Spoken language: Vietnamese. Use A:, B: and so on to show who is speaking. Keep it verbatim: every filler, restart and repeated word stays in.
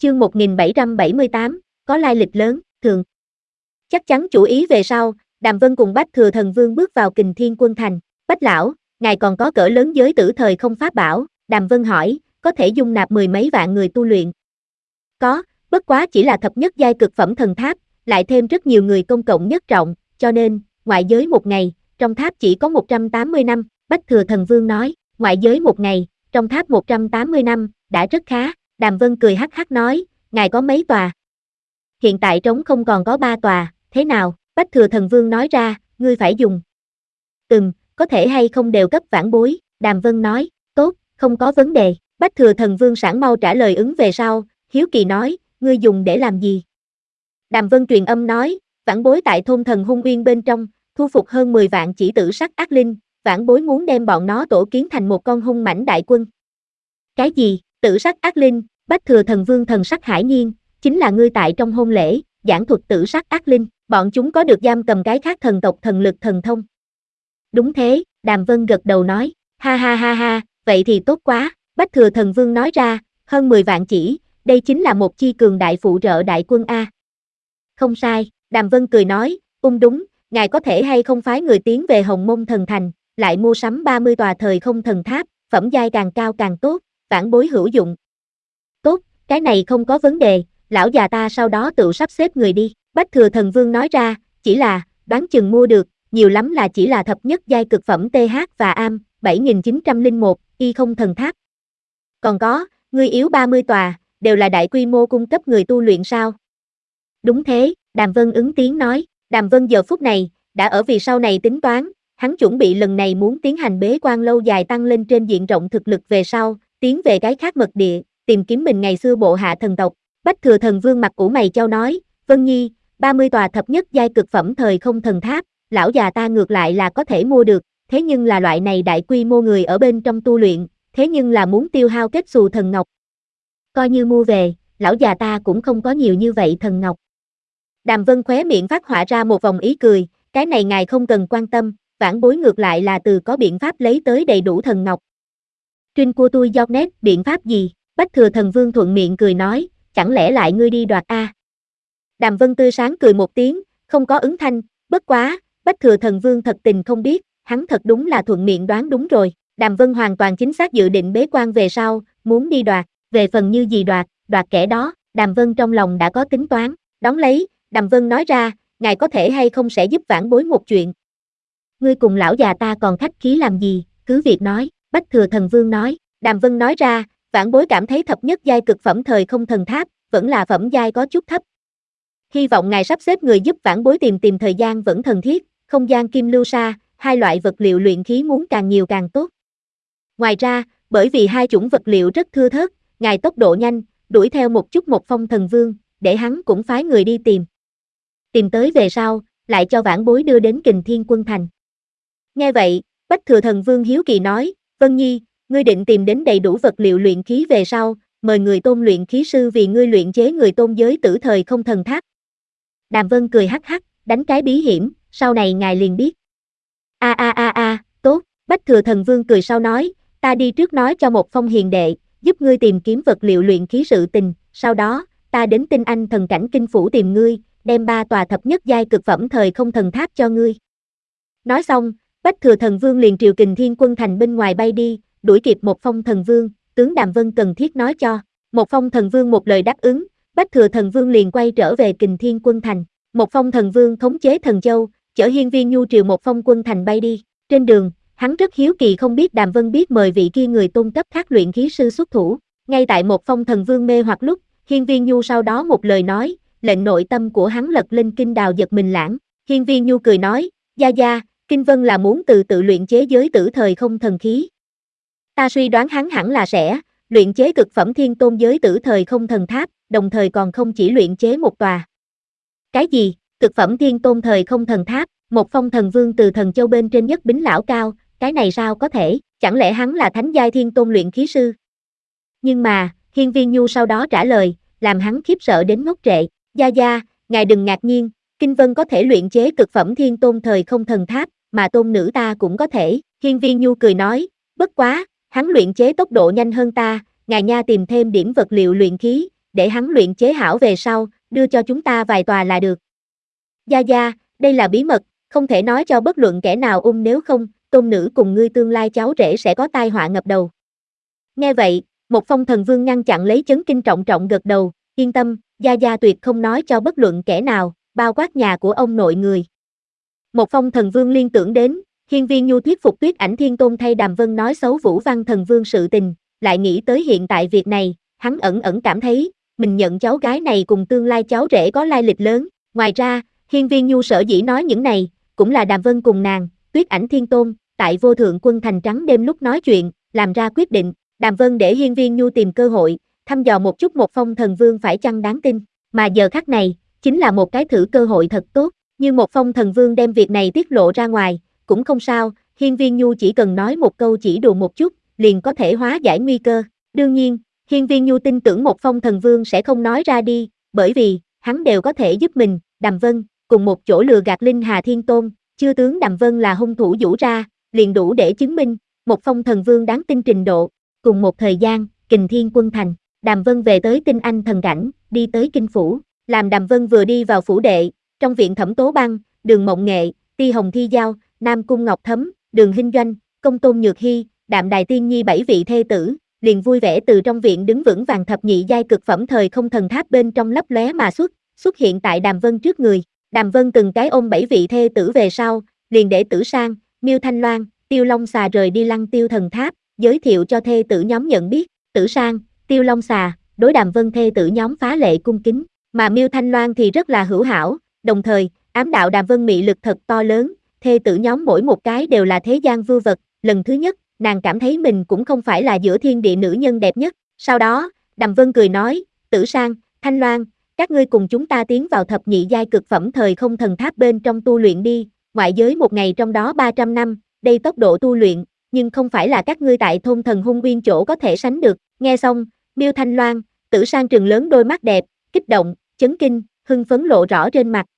A: Chương một nghìn bảy trăm bảy mươi tám, có lai lịch lớn, thường. Chắc chắn chủ ý về sau, Đàm Vân cùng Bách Thừa Thần Vương bước vào Kình Thiên Quân Thành. Bách lão, ngài còn có cỡ lớn giới tử thời không pháp bảo? Đàm Vân hỏi, có thể dung nạp mười mấy vạn người tu luyện. Có, bất quá chỉ là thập nhất giai cực phẩm thần tháp, lại thêm rất nhiều người công cộng nhất trọng, cho nên, ngoại giới một ngày, trong tháp chỉ có một trăm tám mươi năm. Bách Thừa Thần Vương nói, ngoại giới một ngày, trong tháp một trăm tám mươi năm, đã rất khá. Đàm Vân cười hắc hắc nói, ngài có mấy tòa? Hiện tại trống không còn có ba tòa, thế nào? Bách Thừa Thần Vương nói ra, ngươi phải dùng. Ừm, có thể hay không đều cấp vãn bối, Đàm Vân nói, tốt, không có vấn đề. Bách Thừa Thần Vương sẵn mau trả lời ứng về sau, hiếu kỳ nói, ngươi dùng để làm gì? Đàm Vân truyền âm nói, vãn bối tại thôn Thần Hung Uyên bên trong, thu phục hơn mười vạn chỉ tử sắc ác linh, vãn bối muốn đem bọn nó tổ kiến thành một con hung mãnh đại quân. Cái gì? Tử sắc ác linh? Bách Thừa Thần Vương thần sắc hải nhiên, chính là ngươi tại trong hôn lễ, giảng thuật tử sắc ác linh, bọn chúng có được giam cầm cái khác thần tộc thần lực thần thông. Đúng thế, Đàm Vân gật đầu nói, ha ha ha ha, vậy thì tốt quá. Bách Thừa Thần Vương nói ra, hơn mười vạn chỉ, đây chính là một chi cường đại phụ trợ đại quân A. Không sai, Đàm Vân cười nói, ung đúng, ngài có thể hay không phái người tiến về Hồng Mông Thần Thành, lại mua sắm ba mươi tòa thời không thần tháp, phẩm giai càng cao càng tốt, vãn bối hữu dụng. Tốt, cái này không có vấn đề, lão già ta sau đó tự sắp xếp người đi. Bách Thừa Thần Vương nói ra, chỉ là, đoán chừng mua được, nhiều lắm là chỉ là thập nhất giai cực phẩm tê hát và am, bảy nghìn chín trăm lẻ một, y không thần tháp. Còn có, ngươi yếu ba mươi tòa, đều là đại quy mô cung cấp người tu luyện sao? Đúng thế, Đàm Vân ứng tiếng nói, Đàm Vân giờ phút này, đã ở vì sau này tính toán, hắn chuẩn bị lần này muốn tiến hành bế quan lâu dài tăng lên trên diện rộng thực lực về sau, tiến về cái khác mật địa, tìm kiếm mình ngày xưa bộ hạ thần tộc. Bách Thừa Thần Vương mặt ủ mày chau nói, Vân Nhi, ba mươi tòa thập nhất giai cực phẩm thời không thần tháp, lão già ta ngược lại là có thể mua được, thế nhưng là loại này đại quy mô người ở bên trong tu luyện, thế nhưng là muốn tiêu hao kết xù thần ngọc. Coi như mua về, lão già ta cũng không có nhiều như vậy thần ngọc. Đàm Vân khóe miệng phát họa ra một vòng ý cười, cái này ngài không cần quan tâm, vãn bối ngược lại là từ có biện pháp lấy tới đầy đủ thần ngọc. Trinh của tôi giọt nét, biện pháp gì? Bách Thừa Thần Vương thuận miệng cười nói, chẳng lẽ lại ngươi đi đoạt a? Đàm Vân tươi sáng cười một tiếng, không có ứng thanh, bất quá, Bách Thừa Thần Vương thật tình không biết, hắn thật đúng là thuận miệng đoán đúng rồi. Đàm Vân hoàn toàn chính xác dự định bế quan về sau, muốn đi đoạt, về phần như gì đoạt, đoạt kẻ đó, Đàm Vân trong lòng đã có tính toán, đón lấy, Đàm Vân nói ra, ngài có thể hay không sẽ giúp vãn bối một chuyện. Ngươi cùng lão già ta còn khách khí làm gì, cứ việc nói, Bách Thừa Thần Vương nói, Đàm Vân nói ra, vãn bối cảm thấy thập nhất giai cực phẩm thời không thần tháp, vẫn là phẩm giai có chút thấp. Hy vọng ngài sắp xếp người giúp vãn bối tìm tìm thời gian vẫn thần thiết, không gian kim lưu sa, hai loại vật liệu luyện khí muốn càng nhiều càng tốt. Ngoài ra, bởi vì hai chủng vật liệu rất thưa thớt, ngài tốc độ nhanh, đuổi theo một chút một phong thần vương, để hắn cũng phái người đi tìm. Tìm tới về sau, lại cho vãn bối đưa đến Kình Thiên Quân Thành. Nghe vậy, Bách Thừa Thần Vương hiếu kỳ nói, Vân Nhi, ngươi định tìm đến đầy đủ vật liệu luyện khí về sau, mời người tôn luyện khí sư vì ngươi luyện chế người tôn giới tử thời không thần tháp. Đàm Vân cười hắc hắc, đánh cái bí hiểm, sau này ngài liền biết. A a a a, tốt, Bách Thừa Thần Vương cười sau nói, ta đi trước nói cho một phong hiền đệ, giúp ngươi tìm kiếm vật liệu luyện khí sự tình, sau đó, ta đến Tinh Anh thần cảnh kinh phủ tìm ngươi, đem ba tòa thập nhất giai cực phẩm thời không thần tháp cho ngươi. Nói xong, Bách Thừa Thần Vương liền triều Kình Thiên Quân Thành bên ngoài bay đi, đuổi kịp một phong thần vương, tướng Đàm Vân cần thiết nói cho. Một phong thần vương một lời đáp ứng, Bách Thừa Thần Vương liền quay trở về Kình Thiên Quân Thành. Một phong thần vương thống chế thần châu, chở Hiên Viên Nhu triều một phong quân thành bay đi. Trên đường, hắn rất hiếu kỳ không biết Đàm Vân biết mời vị kia người tôn cấp khác luyện khí sư xuất thủ. Ngay tại một phong thần vương mê hoặc lúc, Hiên Viên Nhu sau đó một lời nói, lệnh nội tâm của hắn lật lên kinh đào giật mình lãng. Hiên Viên Nhu cười nói, gia gia, Kinh Vân là muốn từ tự luyện chế giới tử thời không thần khí. Ta suy đoán hắn hẳn là sẽ luyện chế cực phẩm thiên tôn giới tử thời không thần tháp, đồng thời còn không chỉ luyện chế một tòa. Cái gì? Cực phẩm thiên tôn thời không thần tháp? Một phong thần vương từ thần châu bên trên nhất bính lão cao, cái này sao có thể? Chẳng lẽ hắn là thánh giai thiên tôn luyện khí sư? Nhưng mà, Hiên Viên Nhu sau đó trả lời, làm hắn khiếp sợ đến ngốc trệ. Gia gia, ngài đừng ngạc nhiên, Kinh Vân có thể luyện chế cực phẩm thiên tôn thời không thần tháp, mà tôn nữ ta cũng có thể. Hiên Viên Nhu cười nói, bất quá, hắn luyện chế tốc độ nhanh hơn ta, ngài nha tìm thêm điểm vật liệu luyện khí, để hắn luyện chế hảo về sau, đưa cho chúng ta vài tòa là được. Gia Gia, đây là bí mật, không thể nói cho bất luận kẻ nào ung nếu không, tôn nữ cùng ngươi tương lai cháu rể sẽ có tai họa ngập đầu. Nghe vậy, một phong thần vương ngăn chặn lấy chấn kinh trọng trọng gật đầu, yên tâm, Gia Gia tuyệt không nói cho bất luận kẻ nào, bao quát nhà của ông nội người. Một phong thần vương liên tưởng đến, Hiên Viên Nhu thuyết phục Tuyết Ảnh Thiên Tôn thay Đàm Vân nói xấu Vũ Văn thần vương sự tình, lại nghĩ tới hiện tại việc này, hắn ẩn ẩn cảm thấy, mình nhận cháu gái này cùng tương lai cháu rể có lai lịch lớn. Ngoài ra, Hiên Viên Nhu sở dĩ nói những này, cũng là Đàm Vân cùng nàng, Tuyết Ảnh Thiên Tôn, tại Vô Thượng Quân Thành trắng đêm lúc nói chuyện, làm ra quyết định, Đàm Vân để Hiên Viên Nhu tìm cơ hội, thăm dò một chút một phong thần vương phải chăng đáng tin, mà giờ khắc này, chính là một cái thử cơ hội thật tốt, như một phong thần vương đem việc này tiết lộ ra ngoài, cũng không sao, Hiên Viên Nhu chỉ cần nói một câu chỉ đùa một chút, liền có thể hóa giải nguy cơ. Đương nhiên, Hiên Viên Nhu tin tưởng một phong thần vương sẽ không nói ra đi, bởi vì, hắn đều có thể giúp mình, Đàm Vân, cùng một chỗ lừa gạt Linh Hà Thiên Tôn, chưa tướng Đàm Vân là hung thủ vũ ra, liền đủ để chứng minh, một phong thần vương đáng tin trình độ. Cùng một thời gian, Kình Thiên Quân Thành, Đàm Vân về tới Tinh Anh thần cảnh, đi tới kinh phủ, làm Đàm Vân vừa đi vào phủ đệ, trong viện Thẩm Tố Băng, Đường Mộng Nghệ, Ti Hồng Thi Giao, Nam Cung Ngọc Thấm, Đường Hinh Doanh, Công Tôn Nhược Hy, Đạm Đài Tiên Nhi bảy vị thê tử, liền vui vẻ từ trong viện đứng vững vàng thập nhị giai cực phẩm thời không thần tháp bên trong lấp lóe mà xuất, xuất hiện tại Đàm Vân trước người. Đàm Vân từng cái ôm bảy vị thê tử về sau, liền để Tử Sang, Miêu Thanh Loan, Tiêu Long Xà rời đi Lăng Tiêu thần tháp, giới thiệu cho thê tử nhóm nhận biết, Tử Sang, Tiêu Long Xà, đối Đàm Vân thê tử nhóm phá lệ cung kính, mà Miêu Thanh Loan thì rất là hữu hảo, đồng thời, ám đạo Đàm Vân mị lực thật to lớn, thê tử nhóm mỗi một cái đều là thế gian vưu vật, lần thứ nhất, nàng cảm thấy mình cũng không phải là giữa thiên địa nữ nhân đẹp nhất, sau đó, Đàm Vân cười nói, Tử Sang, Thanh Loan, các ngươi cùng chúng ta tiến vào thập nhị giai cực phẩm thời không thần tháp bên trong tu luyện đi, ngoại giới một ngày trong đó ba trăm năm, đây tốc độ tu luyện, nhưng không phải là các ngươi tại thôn thần hung uyên chỗ có thể sánh được. Nghe xong, Miêu Thanh Loan, Tử Sang trừng lớn đôi mắt đẹp, kích động, chấn kinh, hưng phấn lộ rõ trên mặt,